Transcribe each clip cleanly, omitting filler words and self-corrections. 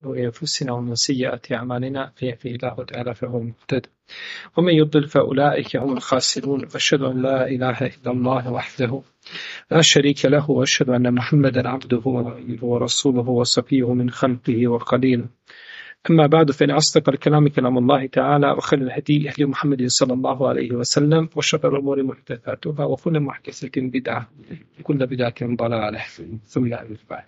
أنفسنا ومن سيئات أعمالنا من يهده الله تعالى فهو المهتد ومن يضلل فأولئك هم الخاسرون وأشهد أن لا إله إلا الله وحده لا شريك له وأشهد أن محمدا عبده ورسوله وصفيه من خلقه وخليله أما بعد فإن أصدق الكلام كلام الله تعالى وخير الهدي هدي محمد صلى الله عليه وسلم وشر الأمور محدثاتها وكل محدثة بدعة وكل بدعة ضلالة ثم بعد.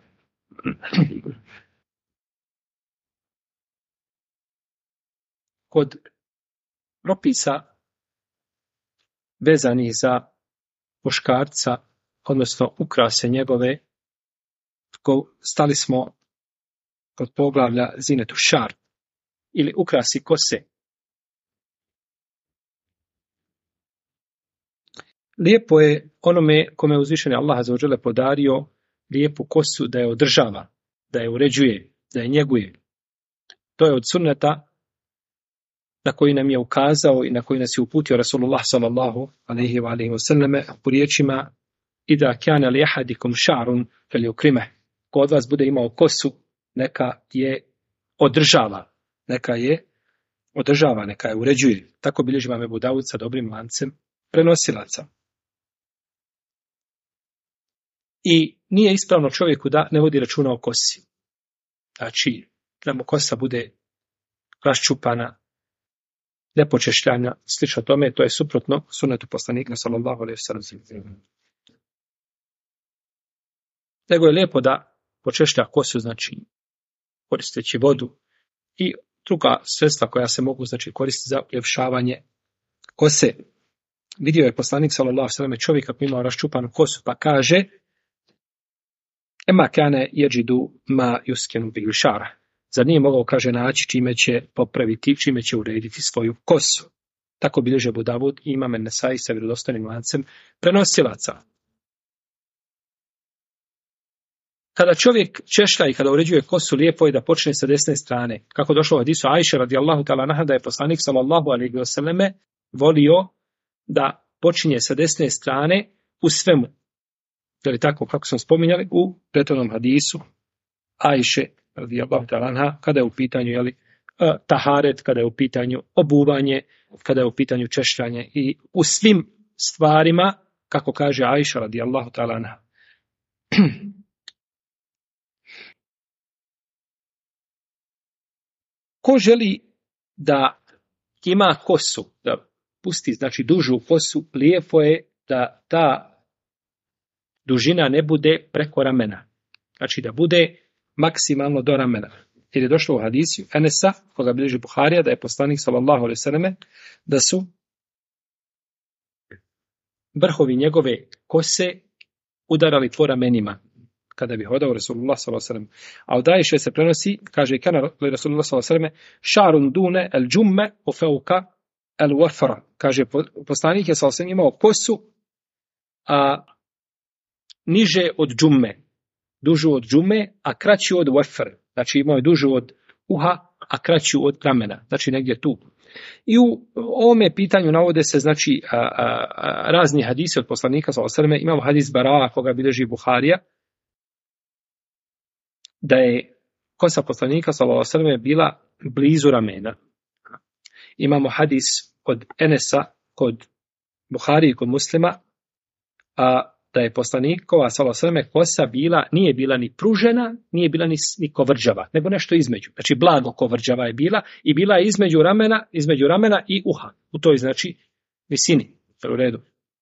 Kod propisa vezanih za muškarca, odnosno ukrase njegove, stali smo kod poglavlja zinetu šar ili ukrasi kose. Lijepo je onome kome je uzvišeni Allah azza wa dželle podario lijepu kosu da je održava, da je uređuje, da je njeguje. To je od sunneta na koji nam je ukazao i na koji nas je uputio Rasulullah sallallahu alejhi ve selleme po riječima Ida kana li ahadikum ša'run falyukrimah. Ko od vas bude imao kosu, neka je održava, neka je uređuje. Tako bilježi Imam Ebu Davud sa dobrim lancem prenosilaca. I nije ispravno čovjeku da ne vodi računa o kosi. Znači, da mu kosa bude raščupana, nepočešljanja, slično tome, to je suprotno sunnetu poslanika sallallahu alejhi ve sellem. Nego je lijepo da počešlja kosu, znači koristeći vodu i druga sredstva koja se mogu znači koristiti za uljepšavanje kose. Vidio je poslanik sallallahu alejhi ve sellem čovjeka koji imao raščupanu kosu, pa kaže: "Ema kana yajidu ma yuskinu bil šara." Zar nije mogao, kaže, naći čime će popraviti, čime će urediti svoju kosu. Tako bilježe Abu Davud i Imam Nesai sa vjerodostojnim lancem prenosilaca. Kada čovjek češlja i kada uređuje kosu, lijepo je da počne sa desne strane. Kako došlo u hadisu Ajše radijallahu ta'ala anha da je poslanik sallallahu alejhi ve selleme volio da počinje sa desne strane u svemu. Je li tako, kako smo spominjali u prethodnom hadisu Ajše radijallahu ta'ala anha, kada je u pitanju taharet, kada je u pitanju obuvanje, kada je u pitanju češljanje i u svim stvarima, kako kaže Ajša radijallahu ta'ala anha. Ko želi da ima kosu, da pusti znači dužu kosu, lijepo je da ta dužina ne bude preko ramena. Znači da bude maksimalno do ramena. Jer je došlo u hadisu Enesa, koga bilježi Buharija, da je poslanik sallallahu alejhi ve selleme da su vrhovi njegove kose udarali po ramenima kada bi hodao Rasulullah sallallahu alejhi ve sellem. A od Ajše se prenosi, kaže kana Rasulullah sallallahu alejhi ve selleme šarun dune el džumme u fauka el wafra. Kaže poslanik je sallallahu alejhi ve sellem imao kosu a niže od džumme, dužu od džume, a kraću od wafr. Znači imao je dužu od uha, a kraću od ramena. Znači negdje tu. I u ovome pitanju navode se znači razni hadisi od poslanika sallallahu alejhi ve selleme. Imamo hadis Baraa koga bilježi Buharija da je kosa poslanika sallallahu alejhi ve selleme bila blizu ramena. Imamo hadis od Enesa kod Buharije i kod Muslima da je poslanikova sallallahu alejhi ve selleme kosa nije bila ni pružena, nije bila ni kovrđava, nego nešto između. Znači blago kovrđava je bila i bila je između ramena i uha. U toj znači visini. U redu.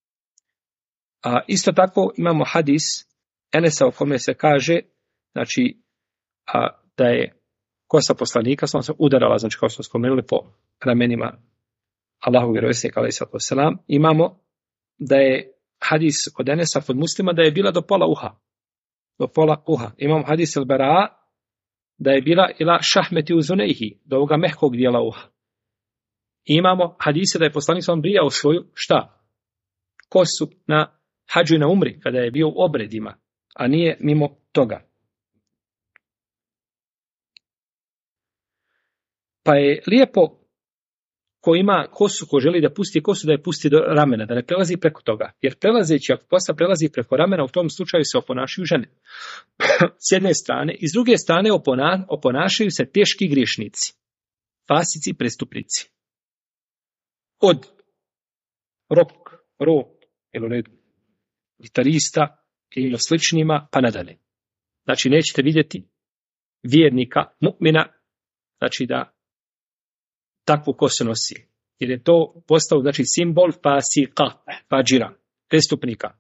Isto tako imamo hadis Enesa u kome se kaže znači da je kosa poslanika sallallahu alejhi ve sellem udarala, znači kao što smo spomenuli, po ramenima Allahovog vjerovjesnika alejhi salatu vesselam. Imamo da je hadis od Enesa kod Muslima da je bila do pola uha. Imamo hadis el Baraa da je bila ila šahmeti uzunejhi, do ovoga mehkog dijela uha. I imamo hadise da je poslanik sam brijao svoju kosu na hadžu i na umri, kada je bio u obredima, a nije mimo toga. Pa je lijepo ko ima kosu, ko želi da pusti kosu, da je pusti do ramena, da ne prelazi preko toga. Jer prelazeći, ako kosa prelazi preko ramena, u tom slučaju se oponašaju žene. S jedne strane. I s druge strane oponašaju se teški griješnici. Fasici i prestupnici. Od gitarista ili sličnima, pa nadalje. Znači, nećete vidjeti vjernika, mu'mina, znači da takvu kosu nosi. Jer je to postao, znači, simbol fasika, fadžira, prestupnika.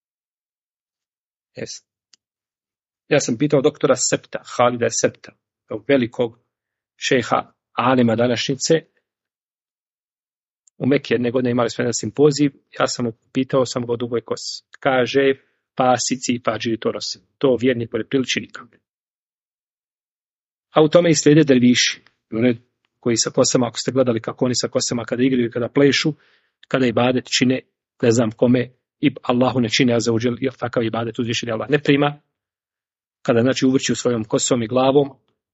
Yes. Ja sam pitao doktora Septa, Halida Septa, velikog šeha alima današnjice. U Mekiji jedne godine imali smo jedan simpozij, ja sam pitao sam ga o dugoj kosi. Kaže, fasici i fadžiri to nose. To vjernik ne priliči nikako. A u tome i slijede derviši, koji sa kosama, ako ste gledali kako oni sa kosama kada igraju, kada plešu, kada ibadet čine, ne znam kome, i Allahu ne čine, a za uđel, jer takav ibadet uzvišeni Allah ne prima, kada znači uvrću svojom kosom i glavom,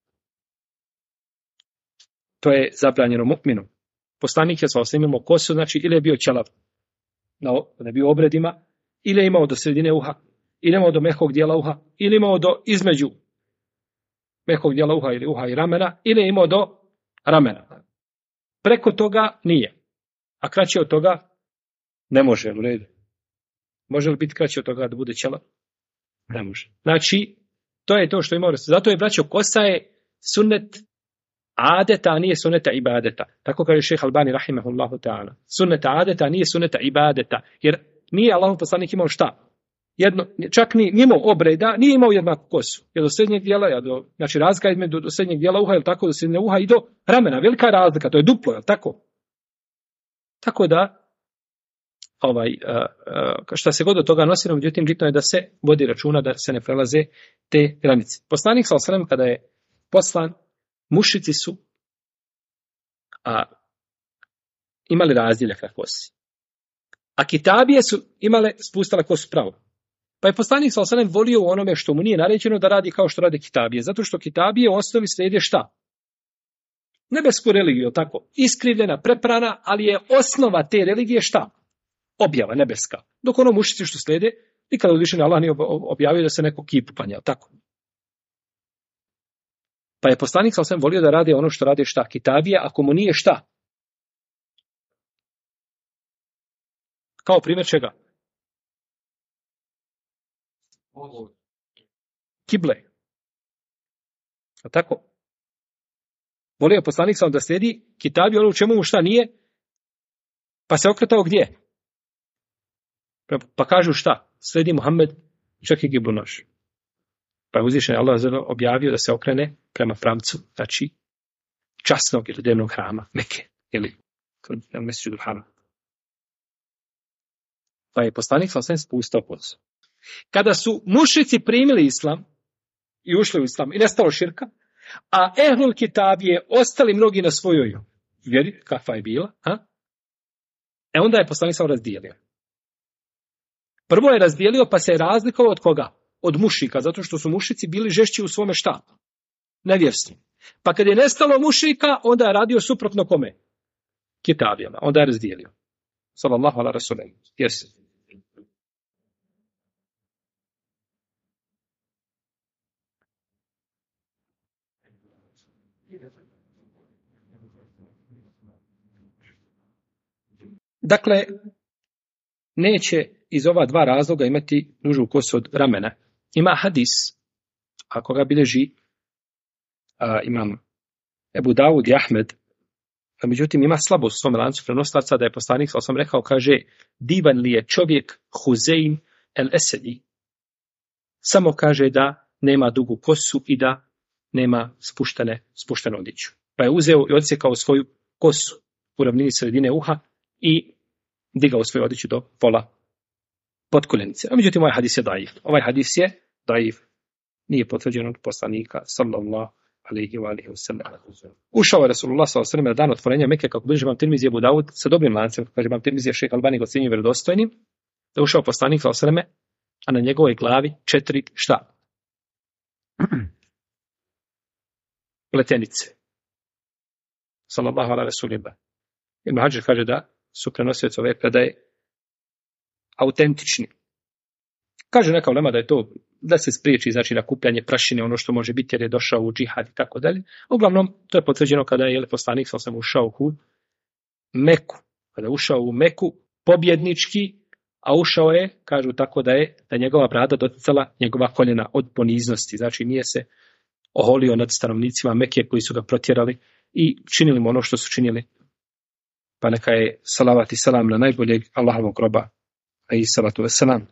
to je zabranjeno mu'minu. Poslanik je imao kosu, znači ili je bio ćelav, da je bio obredima, ili je imao do sredine uha, ili je imao do mehkog dijela uha, ili je imao do između mehkog dijela uha ili uha i ramena, ili je imao do ramena. Preko toga nije. A kraće od toga ne može, u redu. Može li biti kraće od toga da bude ćelav? Ne može. Znači, to je to što imao. Zato je, braćo, kosa je sunnet adeta, a nije sunneta ibadeta. Tako kaže šejh Albani rahimehullahu ta'ala. Sunneta adeta, a nije sunneta ibadeta. Jer nije Allahov poslanik imao šta? Čak ni imao obreda, nije imao jednaku kosu. Jer do srednjeg dijela, znači razlika između do srednjeg dijela uha, ili tako, do srednjeg uha i do ramena. Velika razlika, to je duplo, je tako? Tako da, šta se god od toga nosi, međutim, bitno je da se vodi računa, da se ne prelaze te granice. Poslanik sallallahu alejhi ve sellem kada je poslan, mušici su imali razdjeljak na kosi. A kitabije su imale, spustale kosu pravo. Pa je poslanik sallallahu alejhi ve sellem volio u onome što mu nije naređeno da radi kao što rade kitabije. Zato što kitabije u osnovi slijede šta? Nebesku religiju, tako? Iskrivljena, preprana, ali je osnova te religije šta? Objava nebeska. Dok ono mušici što slijede, nikada uzvišeni Allah nije objavio da se neko kipu klanja, tako? Pa je poslanik sallallahu alejhi ve sellem volio da radi ono što rade šta? Kitabije, ako mu nije šta? Kao primjer čega? Kible. A tako? Volio je poslanik sallallahu da slijedi kitabije ono u čemu mu šta nije? Pa se okretao gdje? Pa kažu šta? Slijedi Muhammed, čak i kiblu naš. Pa je uzvišen Allah objavio da se okrene prema pravcu, znači časnog ili dnevnog hrama, Mekke, ili Mesdžidul Haram. Pa je poslanik sallallahu alejhi ve sellem spustao kosu. Kada su mušici primili islam i ušli u islam i nestalo širka, a ehlul kitabije ostali mnogi na svojoj vjeri, kakva je bila, onda je poslanik sallallahu razdijelio. Prvo je razdijelio, pa se je razlikovao od koga? Od mušika, zato što su mušici bili žešći u svome šta? Nevjerstvu. Pa kad je nestalo mušika, onda je radio suprotno kome? Kitabijama. Onda je razdijelio. Sallallahu ala rasulahu. Yes. Dakle, neće iz ova dva razloga imati dužu kosu od ramena. Ima hadis, ako ga bilježi imam Ebu Davud i Ahmed, međutim ima slabost u svom lancu prenosilaca, da je poslanik, sam rekao, kaže, divan li je čovjek Huzein el-Esedi, samo kaže da nema dugu kosu i da nema spuštenu odjeću. Pa je uzeo i odsjekao svoju kosu u ravnini sredine uha i digao svoju odjeću do pola potkoljenice. A međutim, ovaj hadis je daif. Ovaj hadis je daif. Nije potvrđen od poslanika, sallallahu alejhi ve sellem. Ušao je Rasulullah sallallahu alejhi ve sellem na dan otvorenja Mekke, kako bilježi imam Tirmizi Ebu Davud, sa dobrim lancem, kaže imam Tirmizi šejh Albani ga ocjenjuje vjerodostojnim, da ušao poslanik sallallahu alejhi ve sellem, a na njegovoj glavi 4 šta? Pletenice. Sallallahu alejhi ve sellem. Ibn Hadžar kaže da su prenosioci ove predaje autentični. Kaže neka ulema da je to da se spriječi, znači nakupljanje prašine, ono što može biti jer je došao u džihad i tako dalje. Uglavnom, to je potvrđeno kada je poslanik sam ušao u Meku. Kada je ušao u Meku pobjednički, a ušao je, kažu tako da njegova brada doticala njegova koljena od poniznosti. Znači nije se oholio nad stanovnicima Mekije koji su ga protjerali i činili mu ono što su činili. Pa neka je salavat i salam na najboljeg Allahovog roba, a i salatu veselam.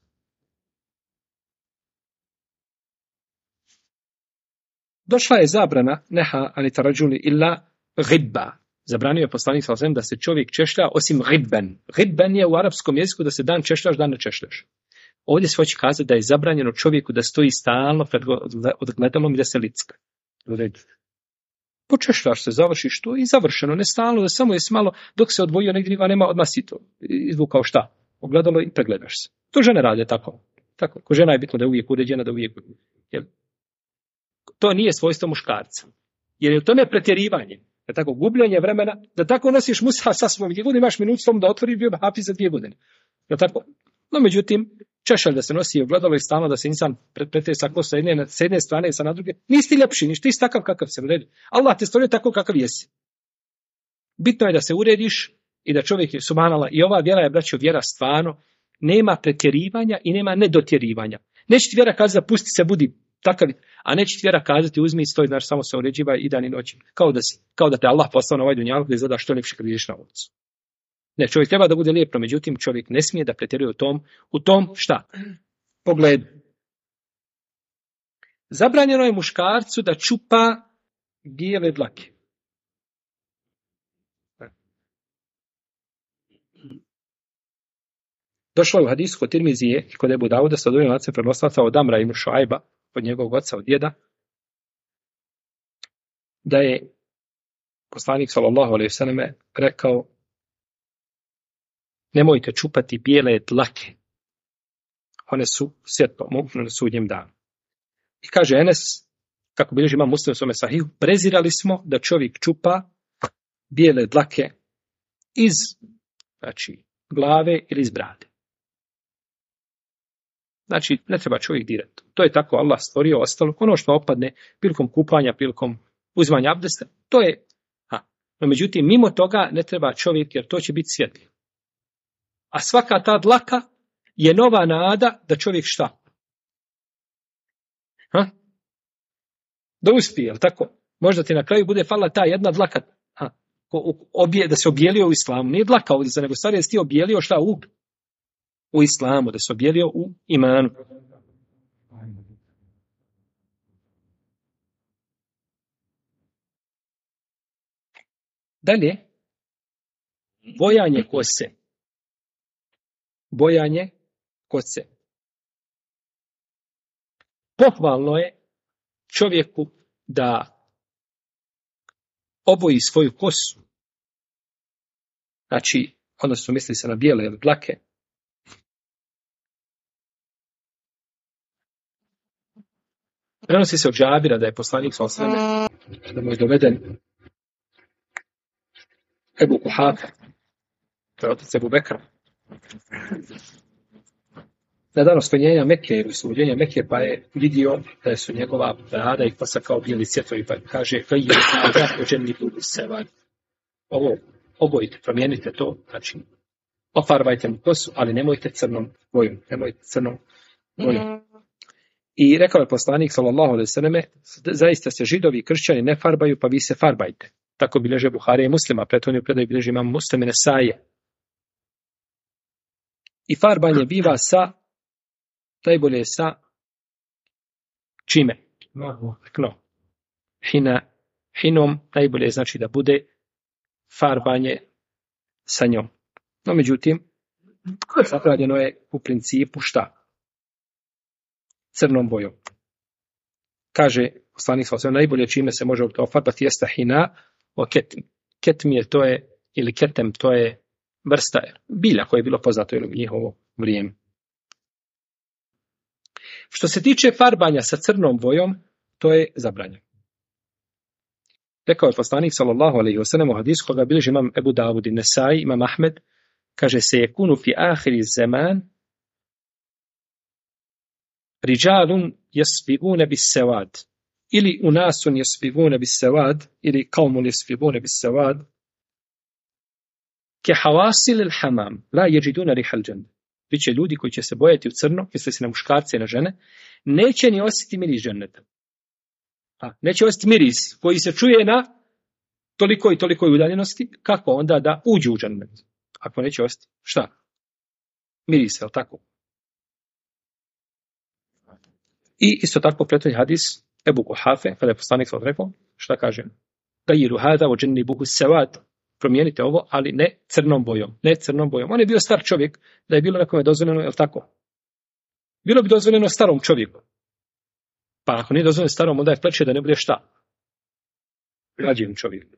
Došla je zabrana neha ani tarađuli illa gibba. Zabranio je poslanik sallallahu alejhi ve sellem da se čovjek češlja osim gibben. Gibben je u arapskom jeziku da se dan češljaš, dan ne češljaš. Ovdje se hoće kazati da je zabranjeno čovjeku da stoji stalno pred odgledalom i da se licka. Počešljaš se, završiš to i završeno, ne stalno, da samo je malo, dok se odvojio negdje nema, odmah si to izvukao šta? Ogledalo i pregledaš se. To žene rade tako. Tako. Ko žena je bitno da je uvijek uređena, da uvijek... Jel? To nije svojstvo muškarca. Jer je u tome pretjerivanje. Da tako gubljenje vremena, da tako nosiš mushaf sa svom 2 godine, imaš minutu slom da otvoriš bio hafiz za 2 godine. Da tako? No međutim, češalj da se nosi ogledalo i stalno da se insan pretresa kosa s jedne strane i sa na druge, nisi ti ljepši, niš ti si takav kakav se uredi. Allah te stvorio tako kakav jesi. Bitno je da se urediš i da čovjek je subhanallah, i ova vjera je, braćo, vjera stvarno, nema pretjerivanja i nema nedotjerivanja. Neće ti vjera kazati da pusti se, budi takav, a neće ti vjera kazati uzmi i stoj, znači samo se uređivaj i dan i noć. Kao da te Allah poslao na ovaj dunjaluk da izgleda što ljepše kad ideš na ulicu. Ne, čovjek treba da bude lijep, no međutim čovjek ne smije da pretjeruje u tom šta? Pogledu. Zabranjeno je muškarcu da čupa bijele dlake. Došlo je u hadisu kod Tirmizije i kod Ebu Dauda sa dobrim lancem prenoslaca od Amra ibn Šuajba, od njegovog oca, od djeda, da je poslanik sallallahu alejhi ve selleme rekao: nemojte čupati bijele dlake. One su svjetlo, mogućno na sudnjem danu. I kaže Enes, kako bilježi Imam Muslim u svome sahihu, prezirali smo da čovjek čupa bijele dlake iz, znači, glave ili iz brade. Znači, ne treba čovjek dirati. To je tako Allah stvorio, ostalo. Ono što opadne prilikom kupanja, prilikom uzimanja abdesta, to je... No, međutim, mimo toga ne treba čovjek, jer to će biti svjetlo. A svaka ta dlaka je nova nada da čovjek šta? Da uspije, jel tako? Možda ti na kraju bude falila ta jedna dlaka, da se objelio u islamu. Nije dlaka ovdje, nego stvari da si ti objelio šta u islamu, da se objelio u imanu. Dalje, bojanje kose. Bojanje kose. Pohvalno je čovjeku da oboji svoju kosu. Znači, odnosno misli se na bijele ili dlake. Prenosi se od Džabira da je poslanik sallallahu alejhi ve sellem da mu je doveden Ebu Kuhafa, to je otac Ebu Bekra, na dan oslobođenja Mekke ili oslobođenja Mekke, pa je vidio da su njegova brada i kosa kao bijeli cvjetovi, pa kaže ovo obojite, promijenite to, znači ofarbajte mu kosu, ali nemojte crnom bojom, I rekao je poslanik sallallahu alejhi ve selleme, zaista se Židovi i kršćani ne farbaju, pa vi se farbajte. Tako bilježe Buharija i Muslima, prethodno predaj bilježi Imam Muslim i Nesaje. I farbanje biva najbolje sa čime? Hinom najbolje znači da bude farbanje sa njom. No međutim, zabranjeno je u principu šta? Crnom bojom. Kaže poslanik sallallahu alejhi ve sellem, najbolje čime se može ofarbati jeste hina o ketim. Ketim je to je, ili ketem, to je vrsta bilja koje je bilo poznato u njihovo vrijeme. Što se tiče farbanja sa crnom bojom, to je zabranjeno. Rekao je poslanik sallallahu alejhi ve sellem u hadisu koga bilježi imam Ebu Davud i Nesai, imam Ahmed, kaže se yekunu fi ahiri zaman rijalun yasbiguna bis sawad ili unasun yasbiguna bis sawad ili qaumun yasbiguna bis sawad ke hawasil al hamam la yajiduna rihal jannah. Biće ljudi koji će se bojati u crno, misli se na muškarce i na žene, neće ni osjetiti miris dženneta. Neće osjetiti miris koji se čuje na toliko i toliko udaljenosti, kako onda da uđu u džennet? Ako neće osjetiti, šta? Miris, je li tako? I isto tako prethodni hadis Ebu Kuhafe, kada je poslanik sallallahu rekao, šta kaže? Tajiru hada o džennibuhu sevad. Promijenite ovo, ali ne crnom bojom. Ne crnom bojom. On je bio star čovjek, da je bilo nekome dozvoljeno, je li tako? Bilo bi dozvoljeno starom čovjeku. Pa ako nije dozvoljeno starom, onda je pleće da ne bude šta? Mlađim čovjeku.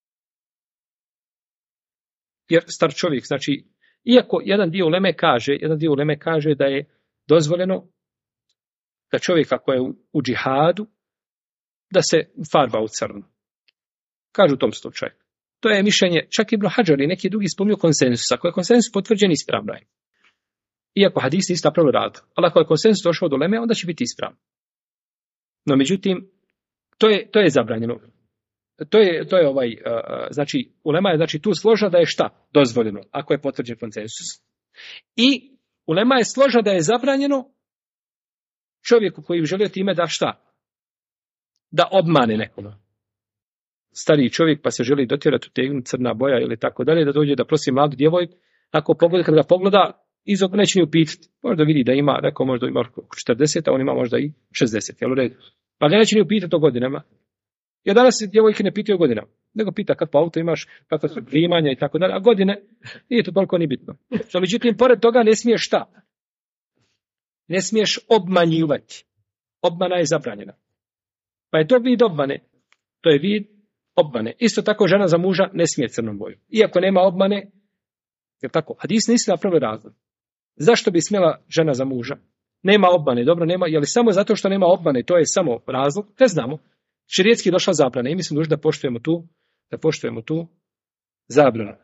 Jer star čovjek, znači, iako jedan dio uleme kaže da je dozvoljeno da čovjek ako je u džihadu, da se farba u crno. Kažu u tom slučaju. To je mišljenje, čak Ibn Hadžar i neki drugi spominju konsensus. Ako je konsensus potvrđen, ispravno je. Iako hadis nisi napravio rad. Ali ako je konsensus došao do uleme, onda će biti ispravno. No međutim, to je zabranjeno. To je znači, ulema je znači tu složna da je šta? Dozvoljeno, ako je potvrđen konsensus. I ulema je složna da je zabranjeno čovjeku koji bi želio time da šta? Da obmane nekoga. Stariji čovjek pa se želi dotjerati u tegnu crna boja ili tako dalje, da dođe da prosi mladu djevojku, ako pogleda, kad ga pogleda, izog neće ni upitati. Možda vidi da ima, rekao možda ima 40, a on ima možda i 60, jel u redu? Pa ga neće ni upitati o godinama. Jer danas djevojke ne pitaju o godinama, nego pita kakvo auto imaš, kakva su primanja i tako dalje, a godine nije to toliko ni bitno. No, međutim, pored toga ne smiješ šta? Ne smiješ obmanjivati. Obmana je zabranjena. Pa je to vid obmane. To je vid obmane. Isto tako žena za muža ne smije crnom boju. Iako nema obmane, jer tako, hadis nisi napravio razlog. Zašto bi smjela žena za muža? Nema obmane, dobro, nema, je li samo zato što nema obmane, to je samo razlog? Ne znamo. Šerijetski je došla zabrana i mi smo dužni da poštujemo tu zabranu.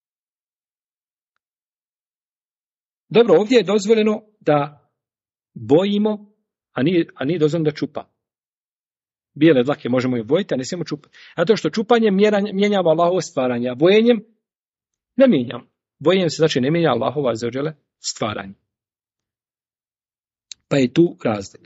Dobro, ovdje je dozvoljeno da bojimo, a nije dozvoljeno da čupa. Bijele dlake možemo i bojiti, a ne smijemo čupati. Zato što čupanjem mijenjava Allahovo stvaranje, a bojenjem ne mijenjamo. Bojenjem se znači ne mijenja Allahovo azzaodžele stvaranje. Pa je tu razlika.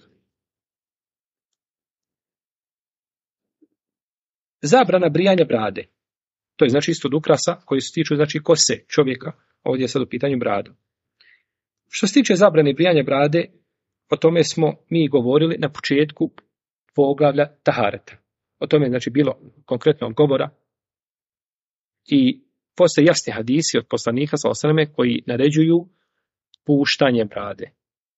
Zabrana brijanja brade. To je znači isto od ukrasa koji se tiču znači kose čovjeka. Ovdje je sad u pitanju bradu. Što se tiče zabrane brijanja brade, o tome smo mi govorili na početku poglavlja tahareta. O tome je znači bilo konkretno govora i postoje jasni hadisi od poslanika sallallahu alejhi ve selleme koji naređuju puštanje brade.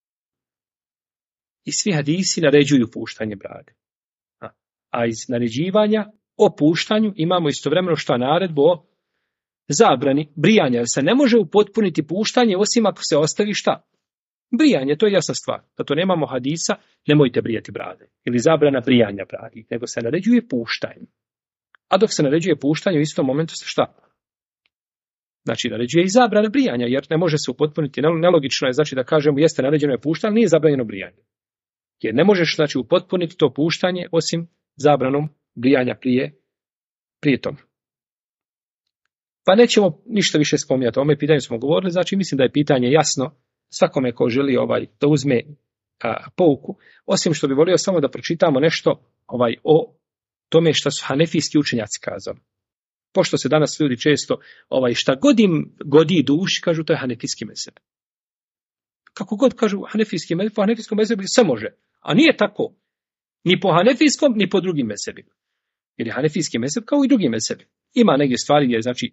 I svi hadisi naređuju puštanje brade. A iz naređivanja o puštanju imamo istovremeno šta naredbu o zabrani brijanja, jer se ne može upotpuniti puštanje osim ako se ostavi šta? Brijanje, to je jasna stvar. Zato nemamo hadisa, nemojte brijati brade. Ili zabrana brijanja bradi, nego se naređuje puštanje. A dok se naređuje puštanje, u istom momentu se šta? Znači, naređuje i zabrana brijanja, jer ne može se upotpuniti. Nelogično je, znači da kažemo, jeste naređeno je puštanje, ali nije zabranjeno brijanje. Jer ne možeš, znači, upotpuniti to puštanje, osim zabranom brijanja prije toga. Pa nećemo ništa više spominjati. O ovome pitanju smo govorili, znači mislim da je pitanje jasno svakome ko želi da uzme pouku, osim što bi volio samo da pročitamo nešto o tome što su hanefijski učenjaci kazali. Pošto se danas ljudi često šta god im godi duši, kažu to je hanefijski mezheb. Kako god kažu hanefijski mezheb, po hanefijskom mezhebu se može, a nije tako. Ni po hanefijskom, ni po drugim mezhebima. Jer je hanefijski mezheb kao i drugi mezhebi. Ima neke stvari gdje je znači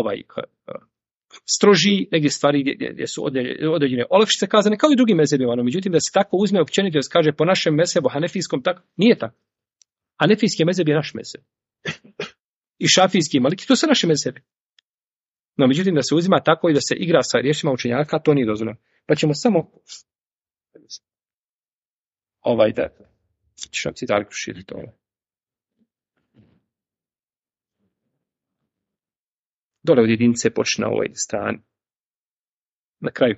stroži, neke stvari gdje su određene olakšice kazane kao i drugim mezhebima. No, međutim, da se tako uzme općenito da se kaže po našem mezhebu hanefijskom, tako nije tako. Hanefijski mezheb je naš mezheb. I šafijski i maliki, to su naše mezhebi. No, međutim, da se uzima tako i da se igra sa riječima učenjaka, to nije dozvoljeno. Pa ćemo samo da ću vam citarku širiti Dole od jedinice počne na ovoj strani. Na kraju.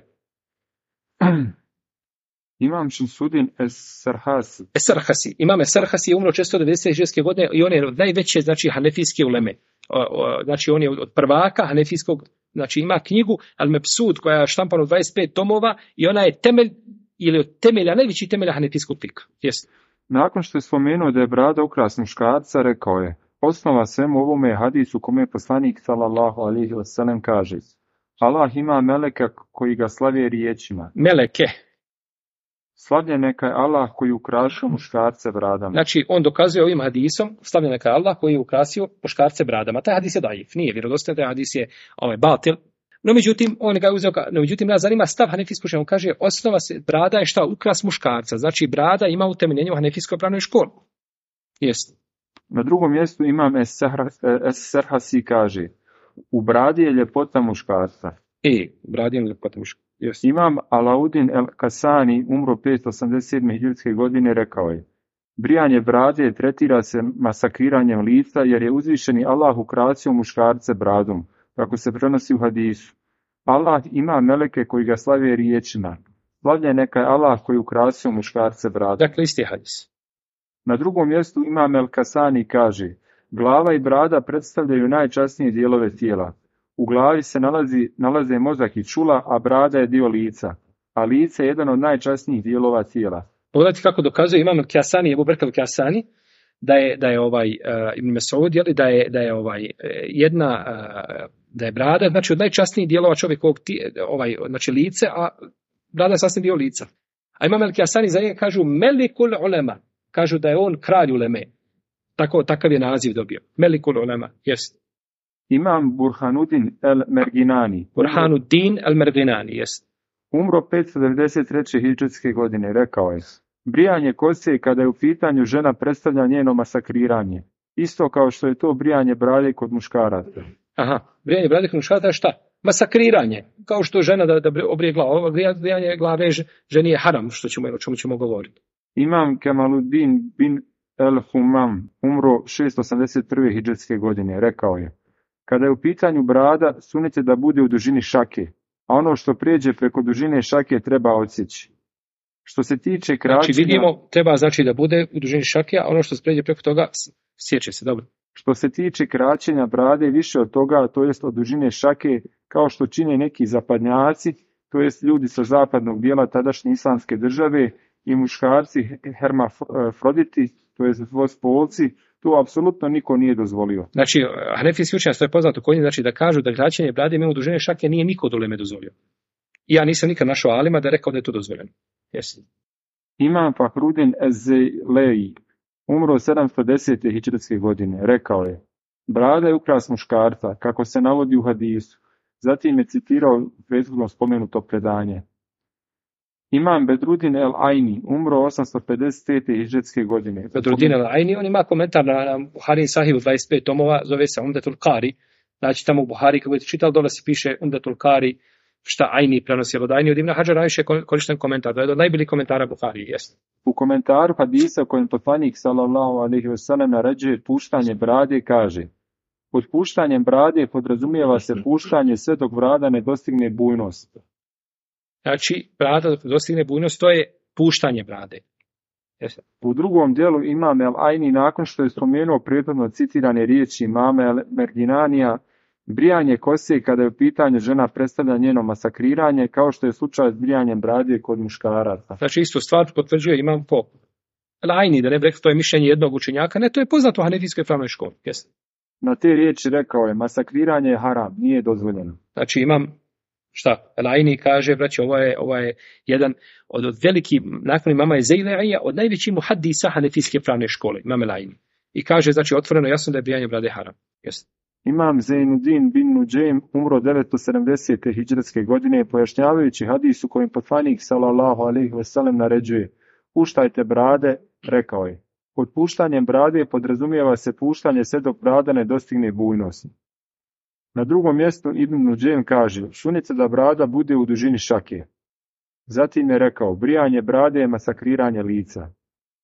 Imam Šamsudin Es-Sarhasi. Esarhasi. Imam Esarhasi je umro 496. godine i on je od najveće, znači, hanefijske uleme. Znači, on je od prvaka hanefijskog, znači, ima knjigu Al-Mebsud koja je štampana u 25 tomova i ona je temelj, ili od temelja, najveći temelja hanefijskog fika. Jest. Nakon što je spomenuo da je brada ukras muškarca, rekao je: osnova svemu ovome je hadis u kome je poslanik sallallahu alejhi ve sellem kaže: Allah ima meleka koji ga slave riječima. Meleke. Slavljen neka je Allah koji ukrašio muškarce bradama. Znači, on dokazuje ovim hadisom, slavljen neka je Allah koji je ukrasio muškarce bradama. Taj hadis je daif, nije vjerodostojan, taj hadis je batil. No, međutim, on ga je uzeo, međutim, nas zanima stav hanefijskog učenja. On kaže, osnova se brada je šta? Ukras muškarca. Znači, brada ima utemeljenje u hanefijskoj pravnoj školi. Jest. Na drugom mjestu imam Es-Sarhasi kaže: u bradi je ljepota muškarca. Bradi je ljepota muškarca. Yes. Imam Alaudin el-Kasani, umro 587. hidžrske godine, rekao je: brijanje brade tretira se masakriranjem lica, jer je uzvišeni Allah ukrasio muškarce bradom, kako se prenosi u hadisu. Allah ima meleke koji ga slave riječima. Slavljen neka je Allah koji ukrasio muškarce bradom. Dakle, isti hadis. Na drugom mjestu imam el-Kasani kaže: glava i brada predstavljaju najčasnije dijelove tijela. U glavi se nalaze mozak i čula, a brada je dio lica. A lice je jedan od najčasnijih dijelova tijela. Pogledajte kako dokazuje imam el-Kasani, Ebu Bekr el-Kasani, da je Ibn Mesud, da je brada, znači od najčasnijih dijelova čovjekovog, znači lice, a brada je sasvim dio lica. A imam el-Kasani za njega kažu Melikul ulema, kažu da je on kralj uleme. Takav je naziv dobio. Melikul ulema, jest. Imam Burhanuddin el-Merginani. Burhanuddin el-Merginani, jest. Umro 593. hidžretske godine, rekao je: brijanje kose kada je u pitanju žena predstavlja njeno masakriranje. Isto kao što je to brijanje brade kod muškaraca. Aha, brijanje brade kod muškaraca je šta? Masakriranje. Kao što žena da obrije glavu. Ovo brijanje glave ženi je haram, o čemu ćemo govoriti. Imam Kemaluddin bin el-Humam, umro 681. hidžretske godine, rekao je: kada je u pitanju brada, sunnet je da bude u dužini šake, a ono što prijeđe preko dužine šake treba odsjeći. Što se tiče kraćenja... Znači vidimo, treba znači da bude u dužini šake, a ono što se prijeđe preko toga sjeće se, dobro. Što se tiče kraćenja brade više od toga, to jest od dužine šake, kao što čine neki zapadnjaci, to jest ljudi sa zapadnog dijela tadašnje islamske države i muškarci hermafroditi, to jest dvospolci, to apsolutno niko nije dozvolio. Znači, hanefijski učenjaci, to je poznato kod njih, znači da kažu da kraćenje brade mimo dužine šake nije niko od uleme dozvolio. I ja nisam nikad našao alima da je rekao da je to dozvoljeno. Jesi. Imam Fahrudin Ez-Zeileji, umro 710. hidžretske godine, rekao je: brada je ukras muškarca, kako se navodi u hadisu. Zatim je citirao prethodno spomenuto predanje. Imam Bedrudin el-Ajni, umro 855. hidžretske godine. Bedrudin el-Ajni, on ima komentar na Buharin Sahihu 25 tomova, zove se Umdatul Qari. Znači tamo u Buhari, kako budete čitali, dole se piše Umdatul Qari, šta Ajni prenosi od Ajni. Od Ibn Hadžara najviše korišten komentar, to je od najboljih komentara Buhari, jest. U komentaru hadisa u kojem poslanik sallallahu alejhi ve sellem naređuje puštanje brade, kaže: pod puštanjem brade podrazumijeva se puštanje sve dok brada ne dostigne bujnost. Znači, brada dok dostigne bujnost, to je puštanje brade. Jeste. U drugom dijelu imam el-Ajni, nakon što je spomenuo prethodno citirane riječi imama el-Merginanija, brijanje kose kada je u pitanju žena predstavlja njeno masakriranje, kao što je slučaj s brijanjem brade kod muškaraca. Znači, istu stvar potvrđuje imam po el-Ajni, da ne bi rekao, to je mišljenje jednog učenjaka, ne, to je poznato u hanefijskoj pravnoj školi. Jeste. Na te riječi rekao je: masakriranje je haram, nije dozvoljeno. Znači, imam šta? El-Ajni kaže, braći, ovo je jedan od velikih, nakon imama Zeileija, od najvećih muhaddisa hanefijske pravne škole, imam el-Ajni. I kaže, znači, otvoreno jasno da je brijanje brade haram. Jeste. Imam Zainuddin bin Nuđem umro 970. hidžretske godine, pojašnjavajući hadisu kojim poslanik sallallahu alejhi ve sellem naređuje: puštajte brade, rekao je: pod puštanjem brade podrazumijeva se puštanje sve dok brada ne dostigne bujnost. Na drugom mjestu Ibn Nuđem kaže: sunnica da brada bude u dužini šake. Zatim je rekao: brijanje brade je masakriranje lica.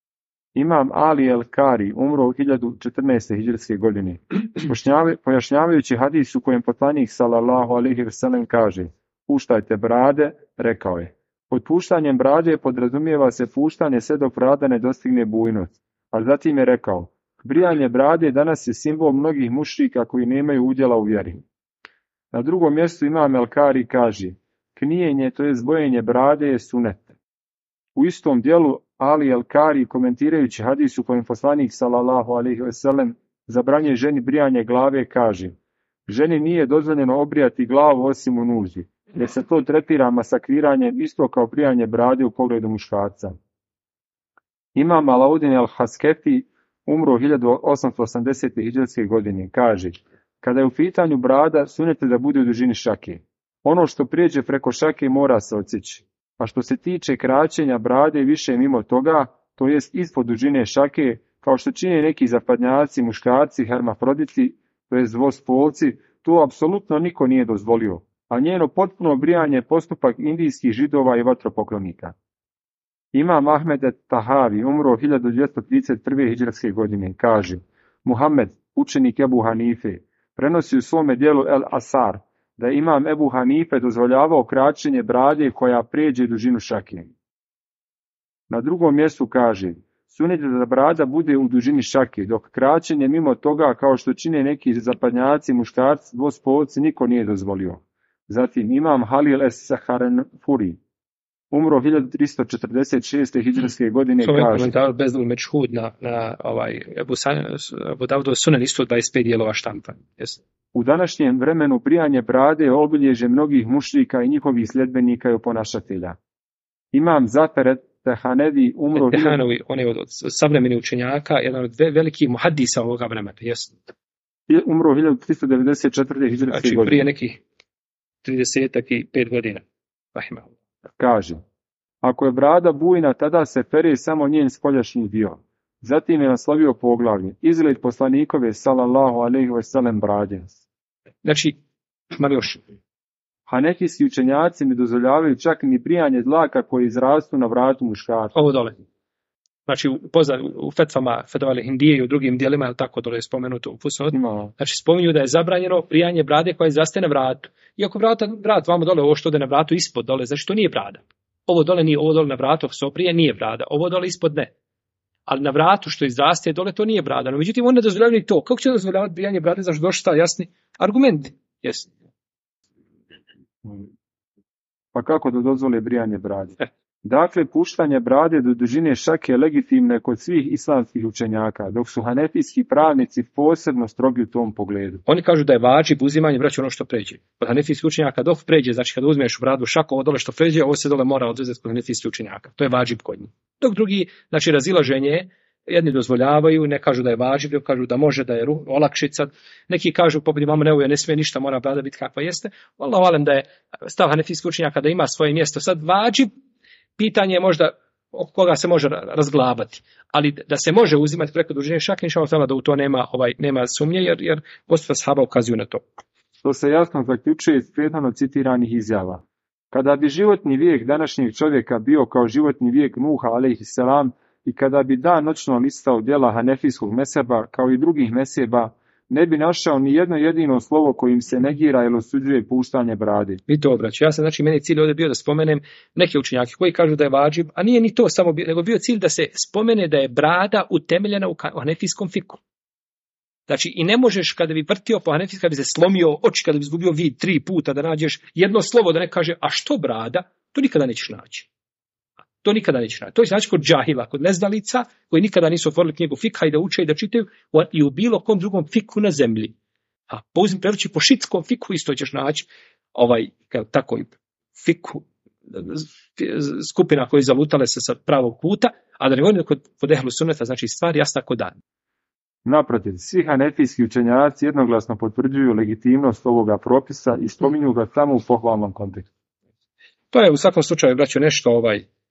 Imam Ali el-Kari umro u 1014. hidžretske godine. Pojašnjavajući hadis u kojem poslanik sallallahu alejhi ve sellem kaže: "Puštajte brade", rekao je: "Pod puštanjem brade podrazumijeva se puštanje sve dok brada ne dostigne bujnost." A zatim je rekao: "Brijanje brade danas je simbol mnogih mušrika koji nemaju udjela u vjeri." Na drugom mjestu Imam el-Kari kaže: "Knijenje, to je bojenje brade, je sunet." U istom dijelu Ali el-Kari, komentirajući hadis u kojem poslanik sallallahu alejhi ve sellem zabranjuje ženi brijanje glave, kaže: "Ženi nije dozvoljeno obrijati glavu osim u nuždi, jer se to tretira masakriranjem isto kao brijanje brade u pogledu muškarca." Imam Alaudin el-Haskefi umro 1880. hidžretske godine, kaže: "Kada je u pitanju brada, sunete da bude u dužini šake. Ono što prijeđe preko šake mora se odsjeći. A što se tiče kraćenja brade više mimo toga, to jest ispod dužine šake, kao što čine neki zapadnjaci, muškarci, hermafroditi, to jest dvospolci, to apsolutno niko nije dozvolio, a njeno potpuno brijanje je postupak indijskih židova i vatropoklonika." Imam Ahmed Tahavi umro 1231. hidžretske godine, kaže: "Muhammed, učenik Ebu Hanife, prenosi u svome dijelu El Asar da je Imam Ebu Hanife dozvoljavao kraćenje brade koja prijeđe dužinu šake." Na drugom mjestu kaže: "Sunet je da brada bude u dužini šake, dok kraćenje mimo toga, kao što čine neki zapadnjaci, muškarci, dvospolci, niko nije dozvolio." Zatim Imam Halil es-Saharanfuri umro 1346. hidžretske godine, kaže: komentar Bezdul Mečhud na Ebu Davudov Sunan isto 25 dijelova štampa. Yes. "U današnjem vremenu brijanje brade je obilježje mnogih mušrika i njihovih sljedbenika i oponašatelja." Imam Zafer Tehanevi umro... Tehanovi, on je od savremenih učenjaka, jedan od velikih muhadisa ovoga vremena. Yes. Umro 1394. hidžretske znači, godine. prije nekih 35 godina. Rahimahullah. Kaže: "Ako je brada bujna, tada se pere samo njen spoljašnji dio." Zatim je naslovio poglavlje: "Izgled poslanikove sallallahu alejhi ve sellem brade." Znači, Marioš, Hanefijski učenjaci ne dozvoljavaju čak ni brijanje dlaka koji izrastu na vratu muškarca. ovo dole. Znači, u fetvama Fedovale Hindije i u drugim dijelima, je tako dole je spomenuto u Fusnot. Znači, spominju da je zabranjeno brijanje brade koja izraste na vratu. Iako vrat vamo dole, ovo što ode na vratu ispod dole, znači to nije brada. Ovo dole nije, ovo dole na vratu ako se oprije, nije brada. Ovo dole ispod ne. Ali na vratu što izraste dole, to nije brada. No, međutim, on ne dozvoljava ni to. Kako će dozvoljavati brijanje brade? Zašto došli ta jasni argumenti? Jasni. Pa kako da dozvole brijanje brade? Dakle, puštanje brade do dužine šake je legitimno kod svih islamskih učenjaka, dok su hanefijski pravnici posebno strogi u tom pogledu. Oni kažu da je vadžib uzimanje braća ono što pređe. Kod hanefijskih učenjaka dok pređe, znači kada uzmeš u bradu šaku, ovo dole što pređe, ovo se dole mora oduzeti kod hanefijskih učenjaka. To je vadžib kod njih. Dok drugi, znači razilaženje, jedni dozvoljavaju, ne kažu da je vadžib, ne kažu da može, da je olakšica. Neki kažu poput imamo Neuvija, ne smije ništa, mora brada biti kakva jeste. Allahu alem da je stav hanefijskih učenjaka da ima svoje mjesto. Sad vadžib, pitanje je možda oko koga se može razglabati, ali da se može uzimati preko dužine šake, inšallah da u to nema sumnje, jer postupak ashaba ukazuju na to. To se jasno zaključuje iz prethodno citiranih izjava. Kada bi životni vijek današnjeg čovjeka bio kao životni vijek Nuha alejhisselam i kada bi dan noćno listao djela hanefijskog mezheba kao i drugih mezheba, ne bi našao ni jedno jedino slovo kojim se negira ili osuđuje puštanje brade. I to, braćo. Ja sam, znači, meni cilj ovdje bio da spomenem neke učenjake koji kažu da je vadžib, a nije ni to samo bio, nego bio cilj da se spomene da je brada utemeljena u hanefijskom fiku. Znači, i ne možeš kada bi vrtio po hanefijskom, kada bi se slomio oči, kada bi izgubio vid 3 puta, da nađeš jedno slovo da ne kaže, a što brada, to nikada nećeš naći. To nikada neće naći. To je znači kod džahila, kod neznalica, koji nikada nisu otvorili knjigu fikha i da uče i da čitaju, i u bilo kom drugom fiku na zemlji. A uzmi preruči po šitskom fiku, isto ćeš naći tako fiku, skupina koji zalutale se sa pravog puta, a da ne govorim kod ehlu sunneta, znači stvar jasna kod dan. Naprotiv, svi hanefijski učenjaci jednoglasno potvrđuju legitimnost ovoga propisa i spominju ga samo u pohvalnom kontekstu. To je u svakom slučaju, braćo, nešto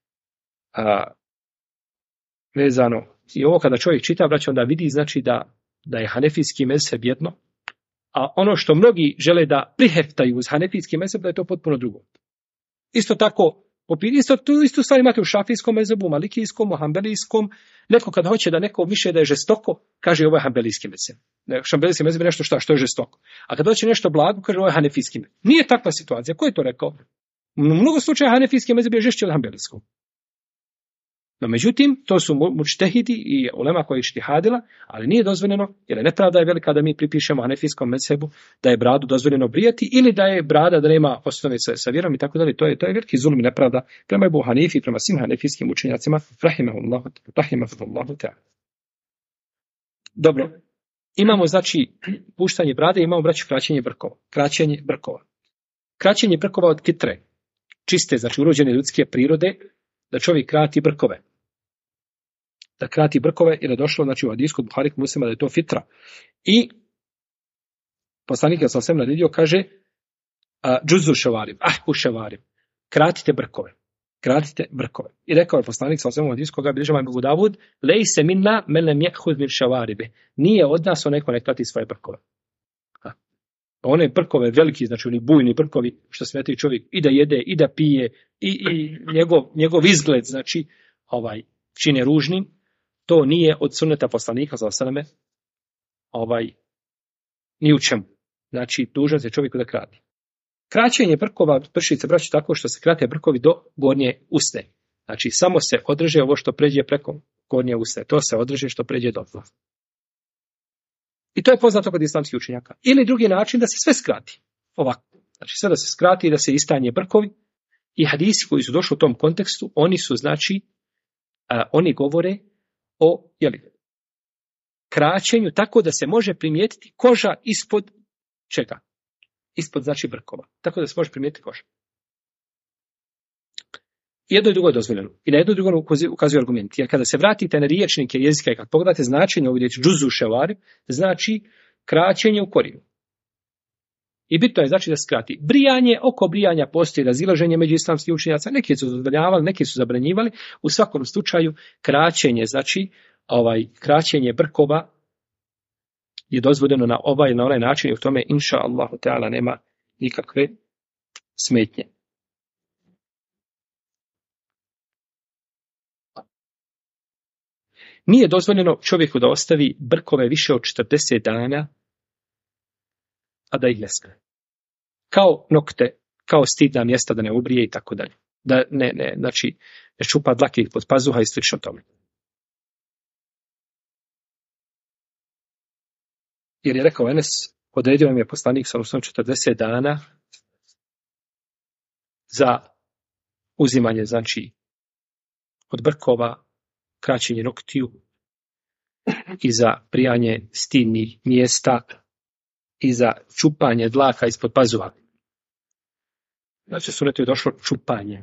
vezano. I ovo kada čovjek čita, braćo, onda vidi znači da je hanefijski mezheb jedno, a ono što mnogi žele da priheftaju uz hanefijski mezheb, da je to potpuno drugo. Isto tako, Isto stvar imate u šafijskom mezhebu, malikijskom, hambelijskom. Neko kad hoće da neko mišlje da je žestoko, kaže ovo je hambelijski mezheb. Hambelijski mezheb je nešto što je žestoko. A kad hoće nešto blago, kaže ovo je hanefijski mezheb. Nije takva situacija. Ko je to rekao? U mnogo slučaja hanefijski mezheb je žešći od hambelijskog. No, međutim, to su mučtehidi i ulema koji je štihadila, ali nije dozvoljeno, jer je nepravda je velika da mi pripišemo hanefijskom mezhebu da je bradu dozvoljeno brijati ili da je brada da nema osnove sa vjerom i tako dalje. To je veliki zulum i nepravda prema Ebu Hanifi, prema svim hanefijskim učenjacima. Rahimahullahu ta'ala. Dobro. Imamo, znači, puštanje brade, imamo, braći, kraćenje brkova. Kraćenje brkova od fitre, čiste, znači urođene ljudske prirode, da čovjek krati brkove. Da krati brkove, jer je došlo, znači, u hadisku Buhari Muslima da je to fitra. I poslanik ja sam sve naredio, kaže džuzu ševarim, ševarim. Kratite brkove. I rekao je poslanik sa svemu hadisku koga bilježi Abu Davud, lejse minna men lem ya'khudh min šavaribe. Nije od nas onaj ko ne krati svoje brkove. One brkove veliki, znači oni bujni brkovi, što smetaju čovjek i da jede, i da pije, i njegov izgled, znači, čine ružnim, to nije od sunneta poslanika, ni u čemu. Znači, dužan se čovjeku da krati. Kraćenje brkova vrši se, braći, tako što se krate brkovi do gornje usne. Znači, samo se odreže ovo što pređe preko gornje usne. To se odreže što pređe do tla. I to je poznato kod islamskih učenjaka. Ili drugi način da se sve skrati. Ovako. Znači, sve da se skrati i da se istanje brkovi. I hadisi koji su došli u tom kontekstu, oni su, znači, oni govore o kraćenju tako da se može primijetiti koža ispod čega? Ispod, znači, brkova. Tako da se može primijetiti koža. Jedno i drugo je dozvoljeno. I na jedno i drugo ukazuju argumenti. Jer kada se vratite na riječnike jezika i kad pogledate značenje ovdje riječi džuzu ševari, znači kraćenje u korijenu. I bitno je, znači, da skrati. Oko brijanja postoji razilaženje među islamskih učenjaka. Neki su dozvoljavali, neki su zabranjivali. U svakom slučaju kraćenje, znači kraćenje brkova je dozvoljeno na ovaj na onaj način i u tome inša Allahu Teala nema nikakve smetnje. Nije dozvoljeno čovjeku da ostavi brkove više od 40 dana, a da ih ne skine. Kao nokte, kao stidna mjesta da ne ubrije i tako dalje. Da ne čupa dlake pod pazuha i slično tome. Jer je rekao Enes, odredio nam je poslanik sa 40 dana za uzimanje, znači, od brkova, kraćenje noktiju i za prijanje stidnih mjesta i za čupanje dlaka ispod pazuha. Znači, sunetu je došlo čupanje.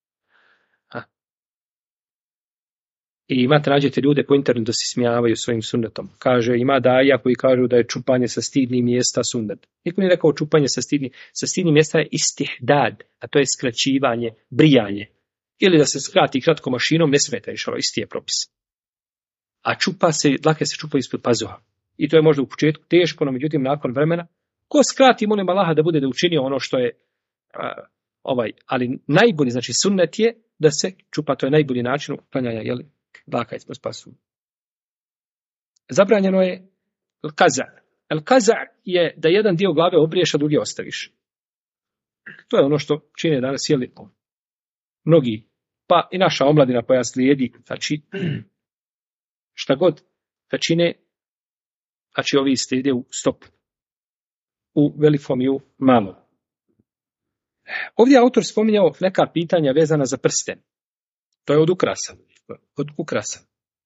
I imate, nađete ljude po internetu da se smijavaju svojim sunnetom. Kaže, ima daja koji kažu da je čupanje sa stidnih mjesta sunnet. Niko nije rekao čupanje sa stidnih mjesta je istihdad, a to je skraćivanje, brijanje. Ili da se skrati kratko mašinom, ne smeta išalo, isti je propis. A dlake se čupaju ispod pazuha. I to je možda u početku teško, no međutim nakon vremena, ko skrati, molim Allaha da bude da učinio ono što je ali najbolji, znači sunnet je da se čupa, to je najbolji način uklanjanja, dlaka ispod pazuha. Zabranjeno je el-kaza je da jedan dio glave obriješ, a drugi ostaviš. To je ono što čine danas, mnogi, pa i naša omladina koja slijedi, znači, šta god da čine, znači ovi slijede u stopu, u velikom i u malom. Ovdje je autor spominjao neka pitanja vezana za prsten. To je od ukrasa.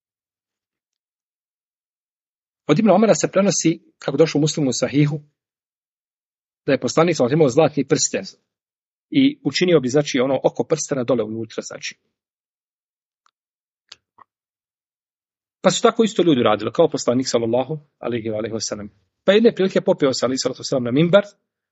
Od Ibn Omara se prenosi, kako došlo u Muslimu Sahihu, da je poslanik imao zlatni prsten i učinio bi, znači, ono oko prstena dole unutra, znači. Pa su tako isto ljudi radili, kao poslanik sallallahu alejhi ve sellem. Pa jedne prilike popeo se alejhi salatu vesselam na minbar